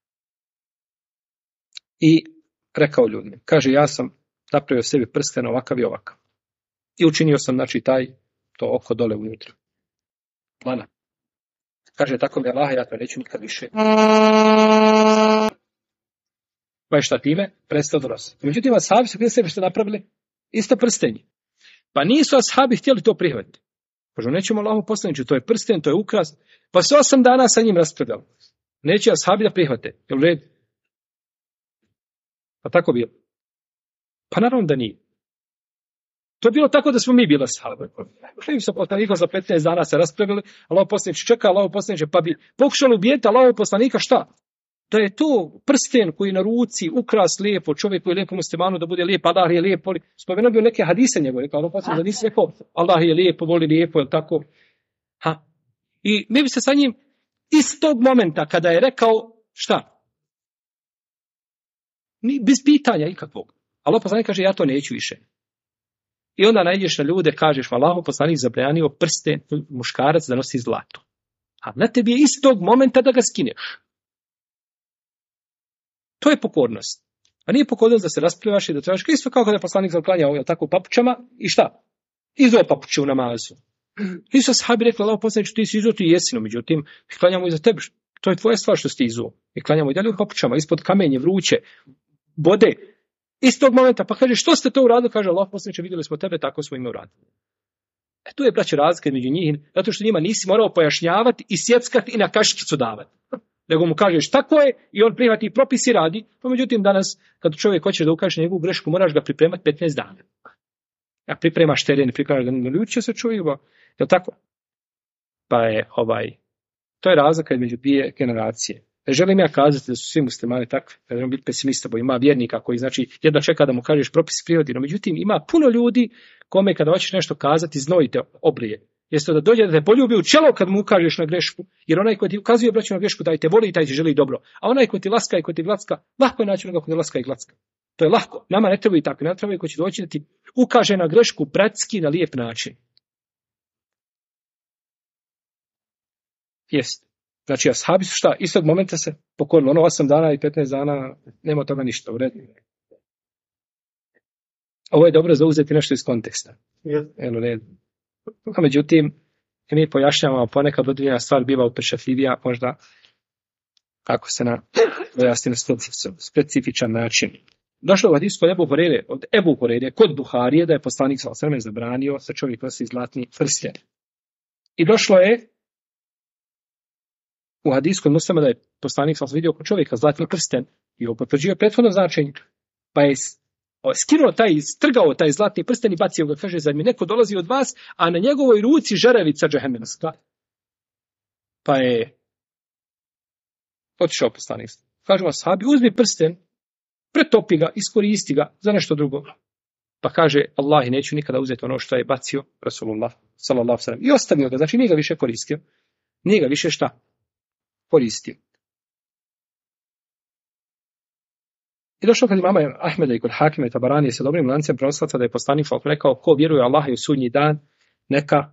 i rekao ljudima, kaže, ja sam napravio sebi prsten ovakav i ovakav. I učinio sam, znači, to oko dole unutra. Plana. Kaže, tako mi Allah, ja to neću nikad više. Pa je šta time? Prestao da nosi. Međutim, ashabi su prije sebe što napravili? Isto prstenje. Pa nisu ashabi htjeli to prihvatiti. Kažu, nećemo Allahu poslanici, to je prsten, to je ukras. Pa se 8 dana sa njim raspravljali. Neće ashabi da prihvate. Jel red? Pa tako bilo. Pa naravno da nije. To je bilo tako da smo mi bili ashabi. Mi smo poslanika za 15 dana se raspravili, Allahu poslanici čeka, Allahu poslanici, pa bi pokušali ubijeti Allahu poslanika šta? Da je to prsten koji na ruci, ukras lijepo, čovjek koji je lijepo muslimanu da bude lijep, Allah je lijep, spomenuo bi neke hadise njegove, rekao, Allahu poslanici da nisi rekao, Allah je lijepo, voli lijepo, je tako? Ha. I mi bi se sa njim iz tog momenta kada je rekao šta? Bez pitanja ikakvog. Allah poslanik kaže, ja to neću više. I onda najdeš na ljude, kažeš, Allahu poslanik zabranio prsten muškarac da nosi zlato. A na tebi je iz tog momenta da ga skineš. To je pokornost. A nije pokornost da se rasplivaš i da trebaš, isto kao kada je poslanik zaklanjao tako u papučama i šta? Izo papuče u namazu. Nisu sahabi rekli, Allahu poslaniče, ti si izuo, ti jesi, no međutim, klanjamo i za tebe. To je tvoja stvar što si izuo. I klanjamo i dalje u papučama, ispod kamenje, vruće, bode. Istog momenta, pa kaže, što ste to uradili? Kaže, Allahu poslaniče, vidjeli smo tebe, tako smo ime uradili. Tu je, braće, razlika među njih, zato što njima nisi morao pojašnjavati i sjeckati i na kaškicu davati. Nego mu kažeš tako je i on prihvati i propisi radi, pa međutim danas, kad čovjek hoće da ukaže njegovu grešku, moraš ga pripremati 15 dana. A pripremaš teren, pripremaš da ne ljuče se čovjek, je li tako? Pa je to je razlika među dvije generacije. Ne želim ja kazati da su svi muslimani takvi, da želim biti pesimista, bo ima vjernika koji znači jedno čeka da mu kažeš propis prirodi, no međutim ima puno ljudi kome kada hoćeš nešto kazati znojite oblije. Jeste da dođe da te poljubi u čelo kad mu ukažeš na grešku, jer onaj koji ti ukazuje braću na grešku taj te voli i taj ti želi dobro, a onaj koji ti laska i koji ti glacka, lahko je naći onoga koji ti laska i glacka. To je lahko. Nama ne treba i tako, ne treba i koji će doći da ti ukaže na grešku bratski na lijep način. Jeste. Znači, ashabi su šta? Istog momenta se pokorili. 8 dana i 15 dana, nema toga ništa. U redu. Ovo je dobro zauzeti nešto iz konteksta. Yes. A međutim, mi pojašnjavamo ponekad određena stvar biva upečatljivija, možda ako se pojasni na specifičan način. Došlo u hadisu od Ebu Hureyre, kod Buharije, da je poslanik sallallahu alejhi ve sellem zabranio sa čovjek nosi zlatni prsten. I došlo je u hadisu kod Muslima da je poslanik sallallahu vidio kod čovjeka zlatni prsten i potvrđio prethodno značenje. Pa je skinuo strgao taj zlatni prsten i bacio ga, kaže, zar mi neko dolazi od vas, a na njegovoj ruci žerevica džehennemska. Pa je otišao poslanik. Kažemo ashabi, uzmi prsten, pretopi ga, iskoristi ga za nešto drugo. Pa kaže, Allah, neću nikada uzeti ono što je bacio Rasulullah sallallahu alejhi ve sellem. I ostavio ga, znači nije ga više koristio. Nije ga više šta? Koristio. I došlo kod imama Ahmeda i kod Hakima i Tabaranije sa dobrim lancem prenoslaca da je poslanik rekao, ko vjeruje Allaha i u sudnji dan, neka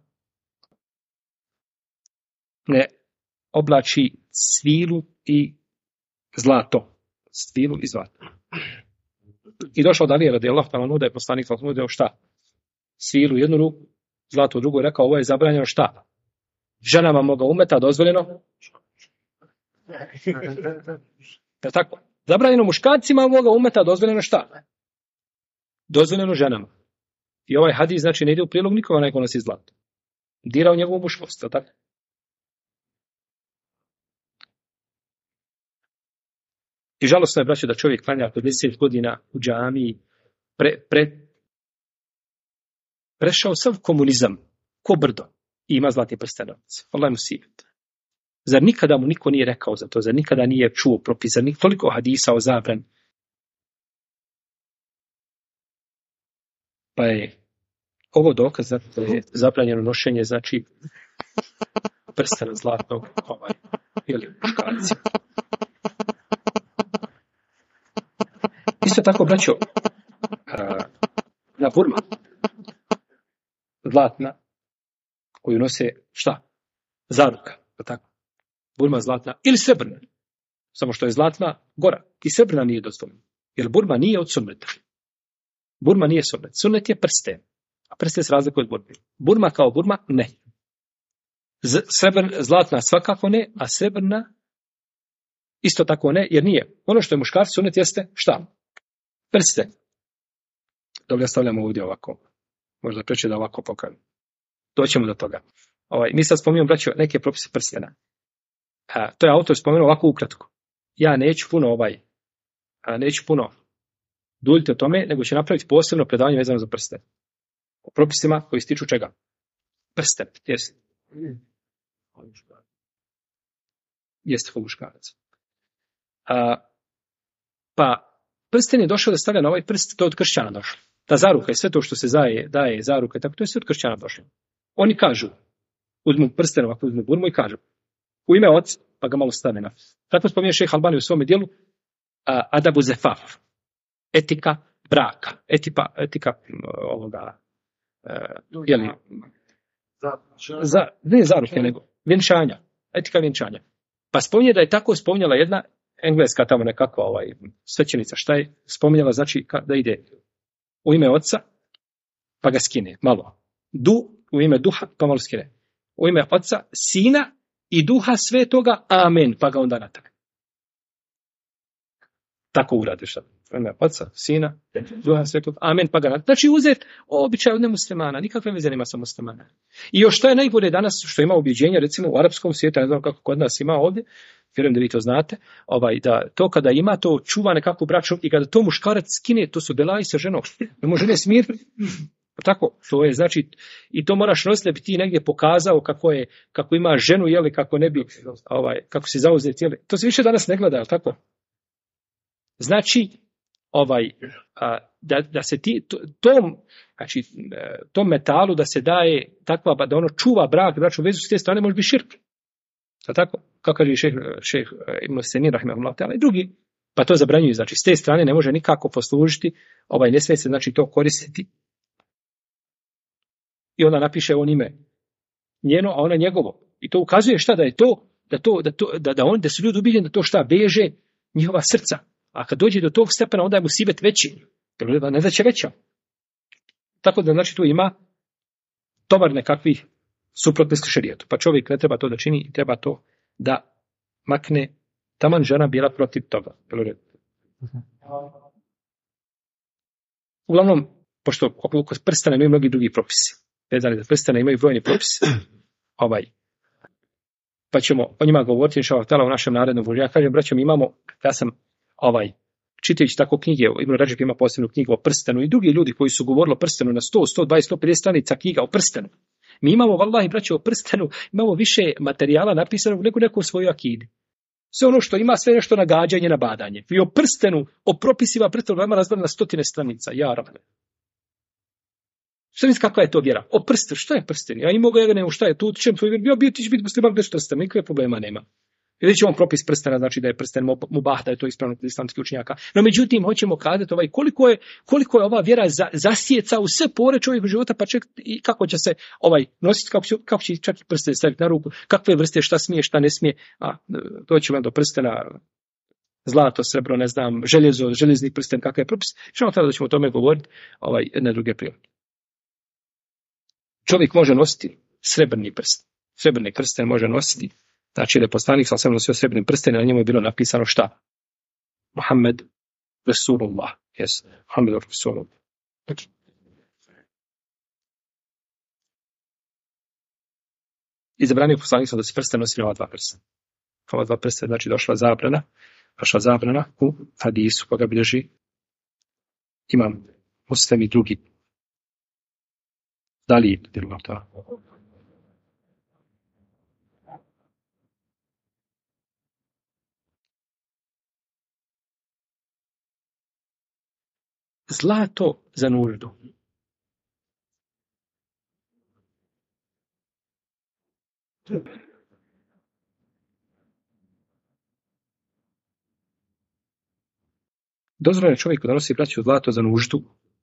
ne oblači svilu i zlato. Svilu i zlato. I došao dalje radijallahu ta'ala da je poslanik nudio šta? Svilu u jednu ruku, zlato u drugu, rekao, ovo je zabranjeno šta? Ženama moga umeta dozvoljeno? Je tako? Zabranjeno muškarcima moga umeta dozvoljeno šta? Dozvoljeno ženama. I ovaj hadis znači ne ide u prilog nikoga neko nosi zlato. Dira u njegovu muškost, je tako? I žalostno je, braćo, da čovjek klanja 50 godina u džamiji, prešao sav komunizam, ko brdo, i ima zlatni prstenovac. Allah mu sijet. Zar nikada mu niko nije rekao za to, zar nikada nije čuo propis, zar toliko hadisa o zabrani? Pa je ovo dokaz da je zabranjeno nošenje, znači prstena zlatnog ili muškarci. Isto tako, braćo, na burma zlatna koju nose šta? Zaruka, tako. Burma zlatna ili srebrna. Samo što je zlatna gora. I srebrna nije dozvoljena. Jer burma nije od sunneta. Burma nije sunnet. Sunnet je prsten. A prsten se razlikuje od burme. Burma kao burma ne. Zlatna svakako ne, a srebrna Isto tako ne, jer nije. Ono što je muškarci sunnet jeste šta? Prste. Dobro, stavljamo ovdje ovako. Možda preče da ovako pokažem. Doćemo do toga. Mi sad spominjamo, braćo, neke propise prstena. To je autor spomenuo ovako ukratko. Ja neću puno duljiti o tome, nego ću napraviti posebno predavanje vezano za prsten. O propisima koji se tiču čega? Prsten, jeste. Jeste po muškarac. Pa prsten je došao da stavlja na ovaj prst, to je od kršćana došlo. Ta zaruka i sve to što se daje zaruka, tako to je sve od kršćana došlo. Oni kažu, uzmu prsten, ovako uzmu burmu i kažu, u ime oca, pa ga malo stave na. Tako spominje šejh Albani u svome dijelu, adabu zefaf, etika braka, etika ovoga, ne zaruke, nego vjenčanja, etika vjenčanja. Pa spominje da je tako spominjala jedna engleska tamo nekakva svećenica, šta je spominjala, znači da ide u ime oca, pa ga skine, malo. U ime duha, pa malo skine. U ime oca, sina i duha svetoga, amen, pa ga onda natak. Tako uradiš sad. U ime oca, sina, duha svetoga, amen, pa ga natak. Znači uzet običaj od nemuslimana, nikakve veze nema sa muslimana. I još što je najgore danas, što ima objeđenja, recimo u arapskom svijetu, ne znam kako kod nas ima ovdje, vjerujem da vi to znate, da to kada ima, to čuva nekakvu braću i kada to muškarac skine, to su belaji sa ženom. Ne može ne smiriti. Tako, to je, znači, i to moraš nositi da bi ti negdje pokazao kako ima ženu, jeli, kako ne bi, kako se zauzeti, jeli. To se više danas ne gleda, jel tako? Znači, da se tom metalu da se daje takva, da ono čuva brak, braću vezu s te strane može biti širk. Tako? Kako kaže šejh Ibn Senin rahimehullah ta'ala i drugi, pa to zabranjuju, znači s te strane ne može nikako poslužiti, ne smije se znači to koristiti. I onda napiše on ime njeno, a ona njegovo. I to ukazuje šta da je to, da su ljudi ubiđeni da to šta veže njihova srca. A kad dođe do tog stepena, onda je musibet veći. Ne da će veća. Tako da znači tu ima tovar nekakvih suprotnosti šerijetu. Pa čovjek ne treba to da čini, treba to da makne, taman žena bila protiv toga. Uglavnom, pošto oko prstena imaju mnogi drugi propisi. Vezani za prstena imaju brojni propisi. Pa ćemo o njima govoriti u našem narednom božju. Ja kažem, braćom, ja sam čitajući tako knjige, Ibn Radžib ima posebnu knjigu o prstenu i drugi ljudi koji su govorili o prstenu na 100, 120, 150 stranica knjiga o prstenu. Mi imamo, vallahi, braćo, o prstenu, imamo više materijala napisanog nego neko u svojoj akidi. Sve ono što ima, sve nešto nagađanje, nabadanje. I o prstenu, o propisima prstenu, ima razbrana na 100 stranica. Ja, rabne. Šta misli kakva je to vjera? O prstenu, šta je prsten? Ja imao ga, šta je tu, čem tvoj vjer, bio ti će biti musliman bez prstena, nikakve problema nema. Vidjet ćemo propis prstena, znači da je prsten mubah, da je to ispravno kod islamskih učenjaka. No međutim, hoćemo kazati koliko je ova vjera zasjeca u sve pore čovjekog života, pa ček i kako će se nositi, kako će čak i prsten staviti na ruku, kakve vrste, šta smije, šta ne smije, to ćemo do prstena, zlato, srebro, ne znam, željezni prsten, kakav je propis. Što tada da ćemo o tome govoriti jedne druge prilike. Čovjek može nositi srebrni prsten. Srebrni prsten može nositi. Znači, da je poslanik sam nosio srebrni prsten, na njemu je bilo napisano šta? Muhammed Rasulullah. Yes, Muhammed Rasulullah. I zabranio poslanik sam da se prsten nosi na ova dva prstena. Ova dva prstena, znači došla zabrana u hadisu koga bilježi imam Muslim i drugi. Da li je to? Zlato za nuždu. Dozvoljeno je čovjeku da nosi, braću, zlato za nuždu.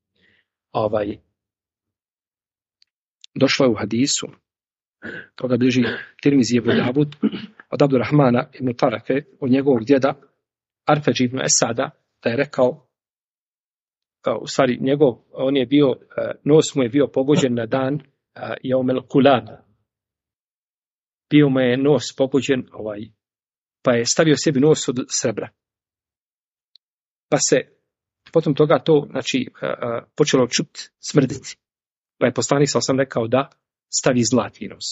Došlo je u hadisu, koga bliži Tirmizi ibn Davud, od Abdurrahmana ibn Tarafe, od njegovog djeda, Arfeđ ibn Esada, da je rekao, u stvari on je bio, nos mu je bio pogođen na dan Jaumel Kulab. Bio mu je nos pogođen pa je stavio sebi nos od srebra. Pa se potom toga to, znači, počelo smrditi. Pa je poslanik sam rekao da stavi zlatni nos.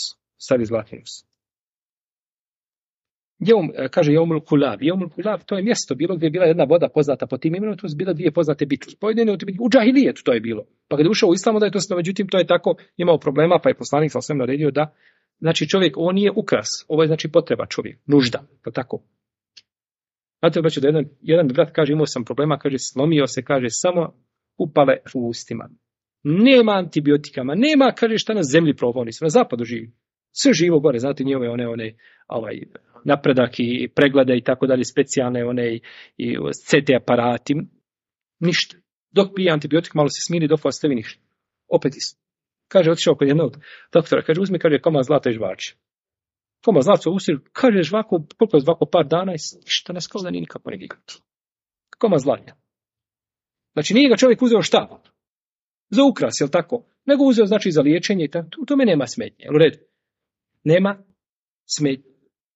Kaže Jeumul Kulab. Jeumul Kulab, to je mjesto bilo gdje je bila jedna voda poznata po tim imenom, to su bile dvije poznate bitke. Pojedine u džahilijetu to je bilo. Pa kada je ušao u islamu da je to, međutim to je tako imao problema, pa je poslanik sam naredio da, znači čovjek, ovo nije ukras, ovo je znači potreba čovjek, nužda, pa tako. Znate, da jedan brat kaže, imao sam problema, kaže, slomio se, kaže, samo upale u ustima. Nema antibiotikama, nema, kaže, šta na zemlji probao, nisam na zapadu živi. Sve živo gore, znate, njihove one napredak i preglede i tako dalje, specijalne i CT aparati, ništa. Dok pije antibiotik, malo se smiri, dok ostavi ništa. Opet isto. Kaže, otišao kod jednog doktora, kaže, uzmi, kaže, komad zlata i žvači. Komad zlata usir, kaže, žvaku, koliko je žvaku, par dana i ništa ne skala, nije nikako neki. Komad zlata. Znači, nije ga čovjek uzeo šta? Za ukras, jel tako? Nego uzeo, znači, za liječenje i tako. U tome nema smetnje, jel u redu? Nema smetnje.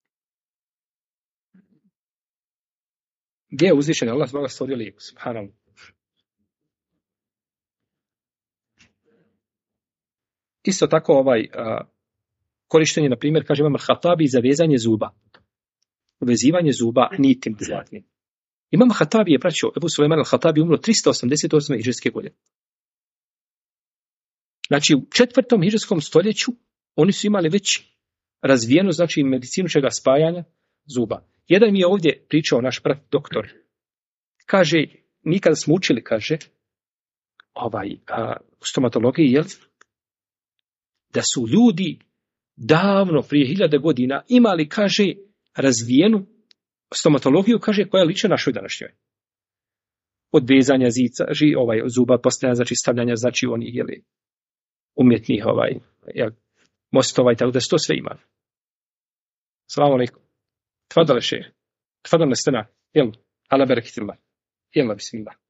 Gdje je uzvišen? Allah zbog stvorio lijepo, subhanallah. Isto tako korištenje, na primjer, kaže Imam Hatabi za vezanje zuba. Vezivanje zuba nitim zlatnim. Imam Hatabi je braćo, Ebu Sulejman al-Hatabi umro 388. hidžrske godine. Znači, u 4. hidžrskom stoljeću oni su imali već razvijenu, znači, medicinu čega spajanja zuba. Jedan mi je ovdje pričao, naš brat doktor. Kaže, mi kada smo učili, kaže, u stomatologiji, jel, da su ljudi davno, prije 1000 godina, imali, kaže, razvijenu stomatologiju, kaže, koja liče našoj današnjoj. Od vezanja zuba, postojanja, znači, stavljanja, znači, onih, jeli, umjetnih, mostova i tako, da se to sve ima. Salamu alaikum. Tfadale šehr. Tfadale stena. Jel, ala barakitillah. Jel, bismillah.